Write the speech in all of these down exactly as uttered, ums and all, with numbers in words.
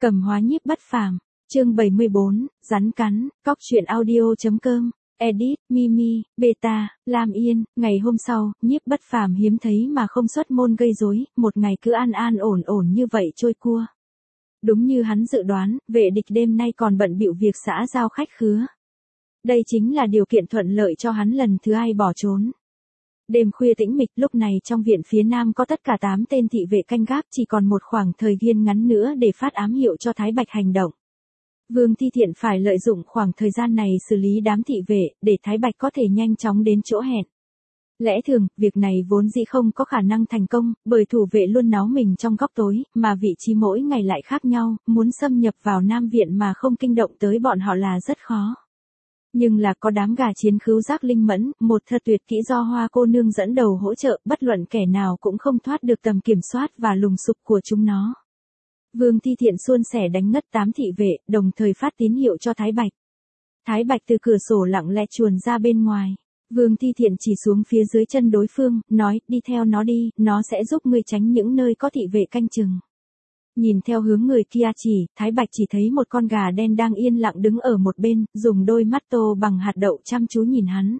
Cầm hóa nhiếp bất phàm, chương bảy mươi bốn, rắn cắn, cóc truyện audio.com, edit, Mimi, Beta, Lam Yên. Ngày hôm sau, nhiếp bất phàm hiếm thấy mà không xuất môn gây rối, một ngày cứ an an ổn ổn như vậy trôi qua. Đúng như hắn dự đoán, vệ địch đêm nay còn bận bịu việc xã giao khách khứa. Đây chính là điều kiện thuận lợi cho hắn lần thứ hai bỏ trốn. Đêm khuya tĩnh mịch, lúc này trong viện phía nam có tất cả tám tên thị vệ canh gác, chỉ còn một khoảng thời gian ngắn nữa để phát ám hiệu cho Thái Bạch hành động. Vương Thi Thiện phải lợi dụng khoảng thời gian này xử lý đám thị vệ, để Thái Bạch có thể nhanh chóng đến chỗ hẹn. Lẽ thường, việc này vốn dĩ không có khả năng thành công, bởi thủ vệ luôn náu mình trong góc tối, mà vị trí mỗi ngày lại khác nhau, muốn xâm nhập vào Nam Viện mà không kinh động tới bọn họ là rất khó. Nhưng là có đám gà chiến khứu giác linh mẫn, một thật tuyệt kỹ do Hoa cô nương dẫn đầu hỗ trợ, bất luận kẻ nào cũng không thoát được tầm kiểm soát và lùng sục của chúng nó. Vương Thi Thiện suôn sẻ đánh ngất tám thị vệ, đồng thời phát tín hiệu cho Thái Bạch. Thái Bạch từ cửa sổ lặng lẽ chuồn ra bên ngoài. Vương Thi Thiện chỉ xuống phía dưới chân đối phương, nói, đi theo nó đi, nó sẽ giúp ngươi tránh những nơi có thị vệ canh chừng. Nhìn theo hướng người kia chỉ, Thái Bạch chỉ thấy một con gà đen đang yên lặng đứng ở một bên, dùng đôi mắt tô bằng hạt đậu chăm chú nhìn hắn.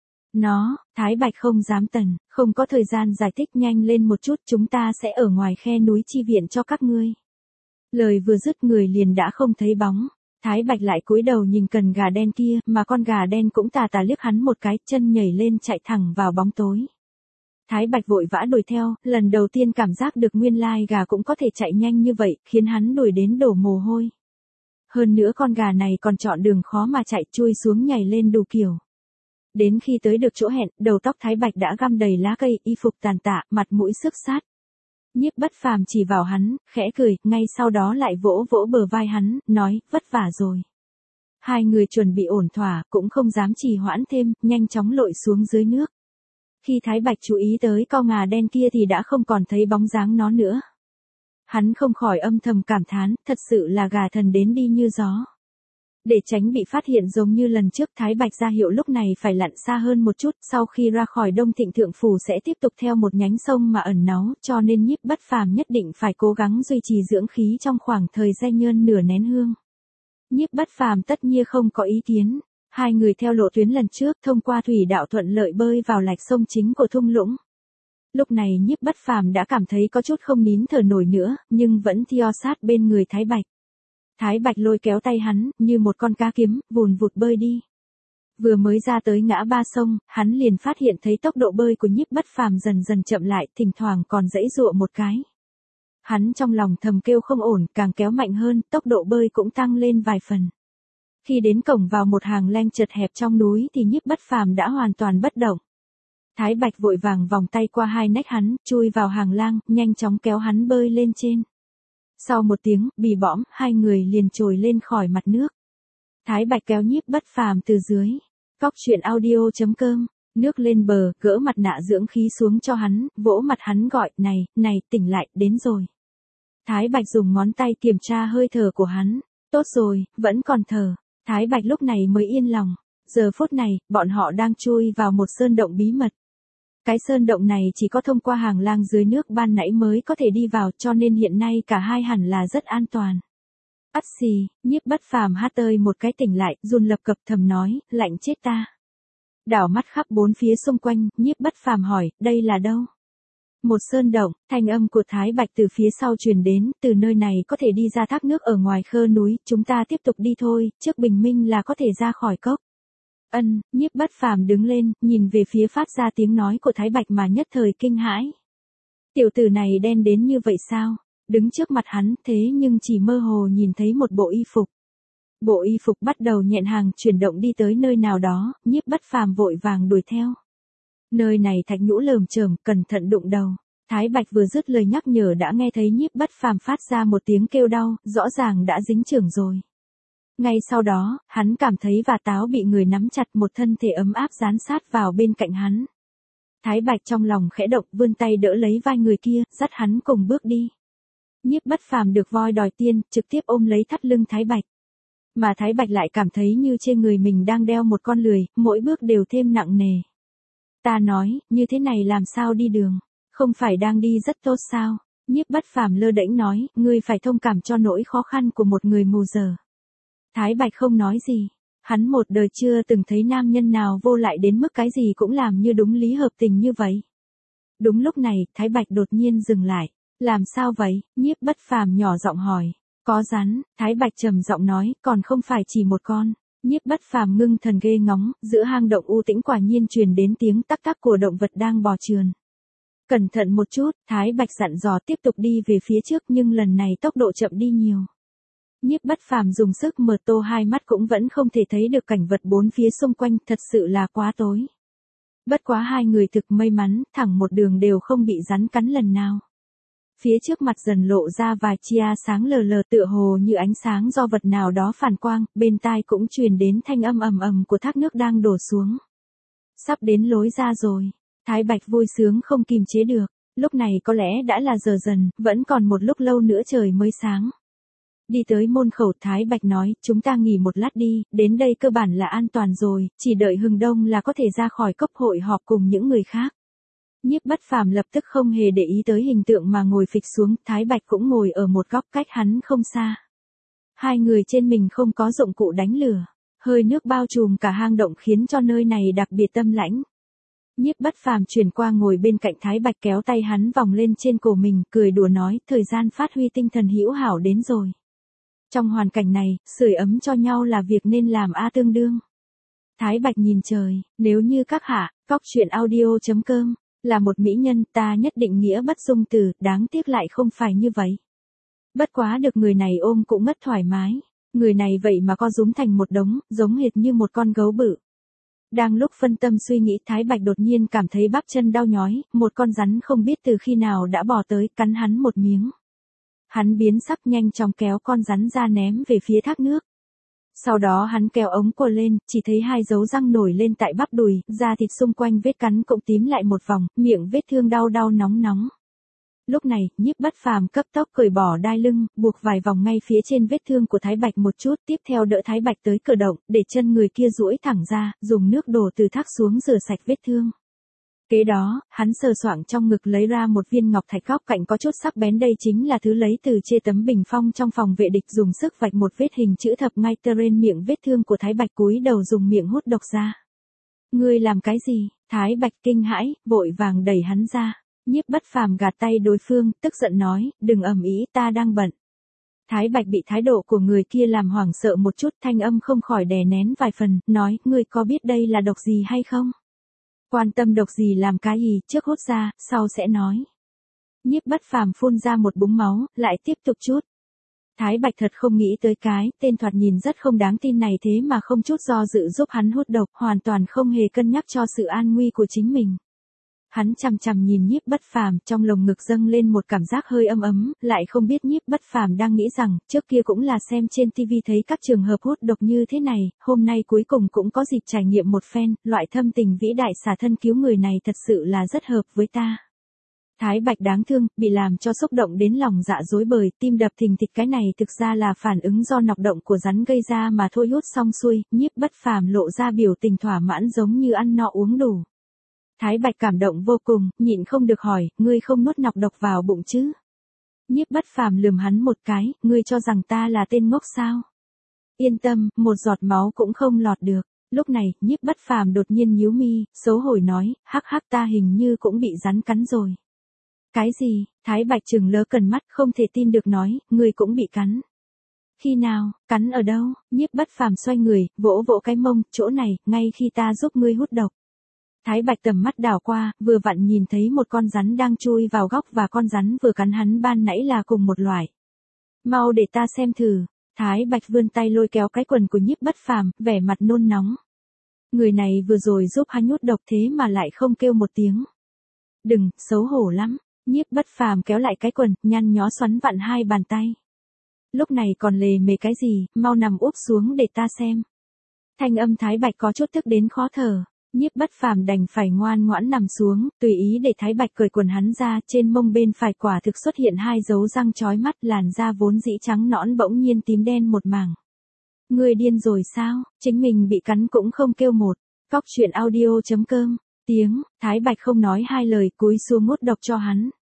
Nó, Thái Bạch không dám tần, không có thời gian giải thích, nhanh lên một chút, chúng ta sẽ ở ngoài khe núi chi viện cho các ngươi. Lời vừa dứt người liền đã không thấy bóng. Thái Bạch lại cúi đầu nhìn cần gà đen kia, mà con gà đen cũng tà tà liếc hắn một cái, chân nhảy lên chạy thẳng vào bóng tối. Thái Bạch vội vã đuổi theo, lần đầu tiên cảm giác được nguyên lai gà cũng có thể chạy nhanh như vậy, khiến hắn đuổi đến đổ mồ hôi. Hơn nữa con gà này còn chọn đường khó mà chạy, chui xuống nhảy lên đủ kiểu. Đến khi tới được chỗ hẹn, đầu tóc Thái Bạch đã găm đầy lá cây, y phục tàn tạ, mặt mũi xước sát. Nhiếp bất phàm chỉ vào hắn, khẽ cười, ngay sau đó lại vỗ vỗ bờ vai hắn, nói, vất vả rồi. Hai người chuẩn bị ổn thỏa, cũng không dám trì hoãn thêm, nhanh chóng lội xuống dưới nước. Khi Thái Bạch chú ý tới con gà đen kia thì đã không còn thấy bóng dáng nó nữa. Hắn không khỏi âm thầm cảm thán, thật sự là gà thần đến đi như gió. Để tránh bị phát hiện giống như lần trước, Thái Bạch ra hiệu lúc này phải lặn xa hơn một chút, sau khi ra khỏi Đông Thịnh Thượng Phủ sẽ tiếp tục theo một nhánh sông mà ẩn náu, cho nên nhiếp bất phàm nhất định phải cố gắng duy trì dưỡng khí trong khoảng thời gian nhơn nửa nén hương. Nhiếp bất phàm tất nhiên không có ý kiến, hai người theo lộ tuyến lần trước thông qua thủy đạo thuận lợi bơi vào lạch sông chính của thung lũng. Lúc này nhiếp bất phàm đã cảm thấy có chút không nín thở nổi nữa, nhưng vẫn theo sát bên người Thái Bạch. Thái Bạch lôi kéo tay hắn, như một con cá kiếm, vùn vụt bơi đi. Vừa mới ra tới ngã ba sông, hắn liền phát hiện thấy tốc độ bơi của nhiếp bất phàm dần dần chậm lại, thỉnh thoảng còn giãy giụa một cái. Hắn trong lòng thầm kêu không ổn, càng kéo mạnh hơn, tốc độ bơi cũng tăng lên vài phần. Khi đến cổng vào một hàng leng chật hẹp trong núi thì nhiếp bất phàm đã hoàn toàn bất động. Thái Bạch vội vàng vòng tay qua hai nách hắn, chui vào hàng lang, nhanh chóng kéo hắn bơi lên trên. Sau một tiếng, bì bõm, hai người liền trồi lên khỏi mặt nước. Thái Bạch kéo nhiếp bất phàm từ dưới. Cóc truyện audio.com, nước lên bờ, gỡ mặt nạ dưỡng khí xuống cho hắn, vỗ mặt hắn gọi, này, này, tỉnh lại, đến rồi. Thái Bạch dùng ngón tay kiểm tra hơi thở của hắn. Tốt rồi, vẫn còn thở. Thái Bạch lúc này mới yên lòng. Giờ phút này, bọn họ đang chui vào một sơn động bí mật. Cái sơn động này chỉ có thông qua hàng lang dưới nước ban nãy mới có thể đi vào, cho nên hiện nay cả hai hẳn là rất an toàn. Ắt xì, nhiếp bất phàm hát tơi một cái tỉnh lại, run lập cập thầm nói, lạnh chết ta. Đảo mắt khắp bốn phía xung quanh, nhiếp bất phàm hỏi, đây là đâu? Một sơn động, thanh âm của Thái Bạch từ phía sau truyền đến, từ nơi này có thể đi ra thác nước ở ngoài khơ núi, chúng ta tiếp tục đi thôi, trước bình minh là có thể ra khỏi cốc. Ân, nhiếp bất phàm đứng lên, nhìn về phía phát ra tiếng nói của Thái Bạch mà nhất thời kinh hãi. Tiểu tử này đen đến như vậy sao? Đứng trước mặt hắn, thế nhưng chỉ mơ hồ nhìn thấy một bộ y phục. Bộ y phục bắt đầu nhẹn hàng chuyển động đi tới nơi nào đó, nhiếp bất phàm vội vàng đuổi theo. Nơi này thạch nhũ lởm chởm, cẩn thận đụng đầu. Thái Bạch vừa dứt lời nhắc nhở đã nghe thấy nhiếp bất phàm phát ra một tiếng kêu đau, rõ ràng đã dính chưởng rồi. Ngay sau đó, hắn cảm thấy và táo bị người nắm chặt, một thân thể ấm áp dán sát vào bên cạnh hắn. Thái Bạch trong lòng khẽ động, vươn tay đỡ lấy vai người kia, dắt hắn cùng bước đi. Nhiếp bất phàm được voi đòi tiên, trực tiếp ôm lấy thắt lưng Thái Bạch. Mà Thái Bạch lại cảm thấy như trên người mình đang đeo một con lười, mỗi bước đều thêm nặng nề. Ta nói, như thế này làm sao đi đường, không phải đang đi rất tốt sao? Nhiếp Bất Phàm lơ đễnh nói, ngươi phải thông cảm cho nỗi khó khăn của một người mù dờ. Thái Bạch không nói gì. Hắn một đời chưa từng thấy nam nhân nào vô lại đến mức cái gì cũng làm như đúng lý hợp tình như vậy. Đúng lúc này, Thái Bạch đột nhiên dừng lại. Làm sao vậy? Nhiếp Bất Phàm nhỏ giọng hỏi. Có rắn, Thái Bạch trầm giọng nói, còn không phải chỉ một con. Nhiếp Bất Phàm ngưng thần ghê ngóng, giữa hang động u tĩnh quả nhiên truyền đến tiếng tắc tắc của động vật đang bò trườn. Cẩn thận một chút, Thái Bạch dặn dò tiếp tục đi về phía trước nhưng lần này tốc độ chậm đi nhiều. Nhiếp Bất Phàm dùng sức mở to hai mắt cũng vẫn không thể thấy được cảnh vật bốn phía xung quanh, thật sự là quá tối. Bất quá hai người thực may mắn, thẳng một đường đều không bị rắn cắn lần nào. Phía trước mặt dần lộ ra vài chia sáng lờ lờ tựa hồ như ánh sáng do vật nào đó phản quang, bên tai cũng truyền đến thanh âm ầm ầm của thác nước đang đổ xuống. Sắp đến lối ra rồi, Thái Bạch vui sướng không kìm chế được, lúc này có lẽ đã là giờ dần, vẫn còn một lúc lâu nữa trời mới sáng. Đi tới môn khẩu, Thái Bạch nói, chúng ta nghỉ một lát đi, đến đây cơ bản là an toàn rồi, chỉ đợi hừng đông là có thể ra khỏi cốc hội họp cùng những người khác. Nhiếp Bất Phàm lập tức không hề để ý tới hình tượng mà ngồi phịch xuống, Thái Bạch cũng ngồi ở một góc cách hắn không xa. Hai người trên mình không có dụng cụ đánh lửa, hơi nước bao trùm cả hang động khiến cho nơi này đặc biệt tâm lãnh. Nhiếp Bất Phàm chuyển qua ngồi bên cạnh Thái Bạch kéo tay hắn vòng lên trên cổ mình, cười đùa nói, thời gian phát huy tinh thần hữu hảo đến rồi. Trong hoàn cảnh này, sưởi ấm cho nhau là việc nên làm a tương đương. Thái Bạch nhìn trời, nếu như các hạ, cóc truyện audio chấm com, là một mỹ nhân ta nhất định nghĩa bất dung từ, đáng tiếc lại không phải như vậy. Bất quá được người này ôm cũng mất thoải mái, người này vậy mà co rúm thành một đống, giống hệt như một con gấu bự. Đang lúc phân tâm suy nghĩ, Thái Bạch đột nhiên cảm thấy bắp chân đau nhói, một con rắn không biết từ khi nào đã bò tới, cắn hắn một miếng. Hắn biến sắc nhanh chóng kéo con rắn ra ném về phía thác nước. Sau đó hắn kéo ống quần lên, chỉ thấy hai dấu răng nổi lên tại bắp đùi, da thịt xung quanh vết cắn cũng tím lại một vòng, miệng vết thương đau đau nóng nóng. Lúc này, Nhiếp Bất Phàm cấp tốc cởi bỏ đai lưng, buộc vài vòng ngay phía trên vết thương của Thái Bạch một chút, tiếp theo đỡ Thái Bạch tới cửa động, để chân người kia duỗi thẳng ra, dùng nước đổ từ thác xuống rửa sạch vết thương. Kế đó, hắn sờ soạng trong ngực lấy ra một viên ngọc thạch góc cạnh có chút sắc bén, đây chính là thứ lấy từ trên tấm bình phong trong phòng vệ địch, dùng sức vạch một vết hình chữ thập ngay trên miệng vết thương của Thái Bạch, cúi đầu dùng miệng hút độc ra. Ngươi làm cái gì? Thái Bạch kinh hãi, vội vàng đẩy hắn ra. Nhiếp Bất Phàm gạt tay đối phương, tức giận nói, đừng ầm ĩ, ta đang bận. Thái Bạch bị thái độ của người kia làm hoảng sợ một chút, thanh âm không khỏi đè nén vài phần, nói, ngươi có biết đây là độc gì hay không? Quan tâm độc gì làm cái gì, trước hút ra, sau sẽ nói. Nhiếp Bất Phàm phun ra một búng máu, lại tiếp tục chút. Thái Bạch thật không nghĩ tới cái tên thoạt nhìn rất không đáng tin này thế mà không chút do dự giúp hắn hút độc, hoàn toàn không hề cân nhắc cho sự an nguy của chính mình. Hắn chằm chằm nhìn Nhiếp Bất Phàm, trong lồng ngực dâng lên một cảm giác hơi ấm ấm, lại không biết Nhiếp Bất Phàm đang nghĩ rằng, trước kia cũng là xem trên ti vi thấy các trường hợp hút độc như thế này, hôm nay cuối cùng cũng có dịp trải nghiệm một phen, loại thâm tình vĩ đại xả thân cứu người này thật sự là rất hợp với ta. Thái Bạch đáng thương, bị làm cho xúc động đến lòng dạ rối bời, tim đập thình thịch, cái này thực ra là phản ứng do nọc động của rắn gây ra mà thôi. Hút xong xuôi, Nhiếp Bất Phàm lộ ra biểu tình thỏa mãn giống như ăn no uống đủ. Thái Bạch cảm động vô cùng, nhịn không được hỏi, ngươi không nuốt nọc độc vào bụng chứ? Nhiếp Bất Phàm lườm hắn một cái, ngươi cho rằng ta là tên ngốc sao? Yên tâm, một giọt máu cũng không lọt được. Lúc này, Nhiếp Bất Phàm đột nhiên nhíu mi, xấu hổ nói, hắc hắc, ta hình như cũng bị rắn cắn rồi. Cái gì? Thái Bạch trừng lớ cần mắt, không thể tin được nói, ngươi cũng bị cắn. Khi nào, cắn ở đâu? Nhiếp Bất Phàm xoay người, vỗ vỗ cái mông, chỗ này, ngay khi ta giúp ngươi hút độc. Thái Bạch tầm mắt đảo qua, vừa vặn nhìn thấy một con rắn đang chui vào góc và con rắn vừa cắn hắn ban nãy là cùng một loại. Mau để ta xem thử. Thái Bạch vươn tay lôi kéo cái quần của Nhiếp Bất Phàm, vẻ mặt nôn nóng. Người này vừa rồi giúp hắn nhốt độc thế mà lại không kêu một tiếng. Đừng, xấu hổ lắm. Nhiếp Bất Phàm kéo lại cái quần, nhăn nhó xoắn vặn hai bàn tay. Lúc này còn lề mề cái gì, mau nằm úp xuống để ta xem. Thanh âm Thái Bạch có chút tức đến khó thở. Nhiếp Bất Phàm đành phải ngoan ngoãn nằm xuống, tùy ý để Thái Bạch cởi quần hắn ra, trên mông bên phải quả thực xuất hiện hai dấu răng chói mắt, làn da vốn dĩ trắng nõn bỗng nhiên tím đen một mảng. Ngươi điên rồi sao, chính mình bị cắn cũng không kêu một. Cóc truyện audio chấm com, tiếng, Thái Bạch không nói hai lời, cúi xuống hút độc cho hắn.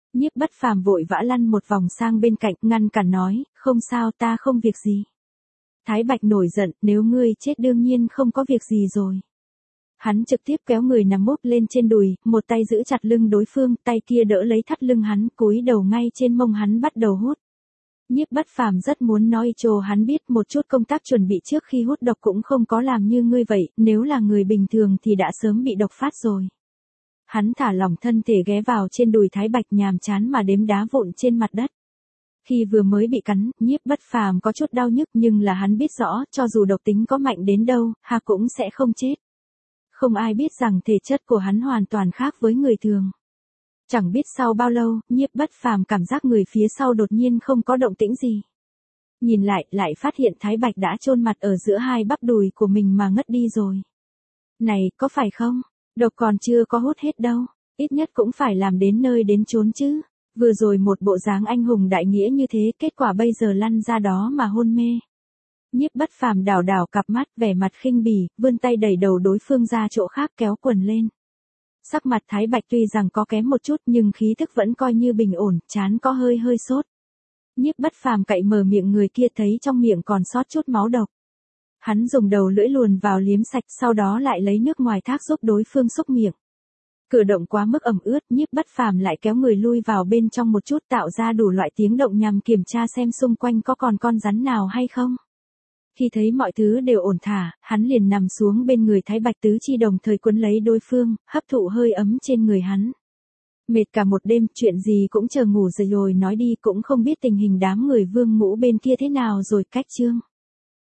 Nhiếp Bất Phàm vội vã lăn một vòng sang bên cạnh, ngăn cản nói, không sao, ta không việc gì. Thái Bạch nổi giận, nếu ngươi chết đương nhiên không có việc gì rồi. Hắn trực tiếp kéo người nằm mốt lên trên đùi, một tay giữ chặt lưng đối phương, tay kia đỡ lấy thắt lưng hắn, cúi đầu ngay trên mông hắn bắt đầu hút. Nhiếp Bất Phàm rất muốn nói cho hắn biết một chút công tác chuẩn bị trước khi hút độc cũng không có làm như ngươi vậy, nếu là người bình thường thì đã sớm bị độc phát rồi. Hắn thả lỏng thân thể ghé vào trên đùi Thái Bạch nhàm chán mà đếm đá vụn trên mặt đất. Khi vừa mới bị cắn, Nhiếp Bất Phàm có chút đau nhức nhưng là hắn biết rõ, cho dù độc tính có mạnh đến đâu, hà cũng sẽ không chết. Không ai biết rằng thể chất của hắn hoàn toàn khác với người thường. Chẳng biết sau bao lâu, Nhiếp Bất Phàm cảm giác người phía sau đột nhiên không có động tĩnh gì. Nhìn lại, lại phát hiện Thái Bạch đã chôn mặt ở giữa hai bắp đùi của mình mà ngất đi rồi. Này, có phải không? Độc còn chưa có hút hết đâu, ít nhất cũng phải làm đến nơi đến chốn chứ. Vừa rồi một bộ dáng anh hùng đại nghĩa như thế, kết quả bây giờ lăn ra đó mà hôn mê. Nhiếp Bất Phàm đảo đảo cặp mắt, vẻ mặt khinh bỉ, vươn tay đẩy đầu đối phương ra chỗ khác kéo quần lên. Sắc mặt Thái Bạch tuy rằng có kém một chút nhưng khí thức vẫn coi như bình ổn, trán có hơi hơi sốt. Nhiếp Bất Phàm cậy mở miệng người kia thấy trong miệng còn sót chút máu độc. Hắn dùng đầu lưỡi luồn vào liếm sạch, sau đó lại lấy nước ngoài thác giúp đối phương xúc miệng. Cử động quá mức ẩm ướt, Nhiếp Bất Phàm lại kéo người lui vào bên trong một chút tạo ra đủ loại tiếng động nhằm kiểm tra xem xung quanh có còn con rắn nào hay không. Khi thấy mọi thứ đều ổn thỏa, hắn liền nằm xuống bên người Thái Bạch tứ chi đồng thời quấn lấy đối phương, hấp thụ hơi ấm trên người hắn. Mệt cả một đêm, chuyện gì cũng chờ ngủ rồi rồi nói đi, cũng không biết tình hình đám người Vương Ngũ bên kia thế nào rồi. Cách chương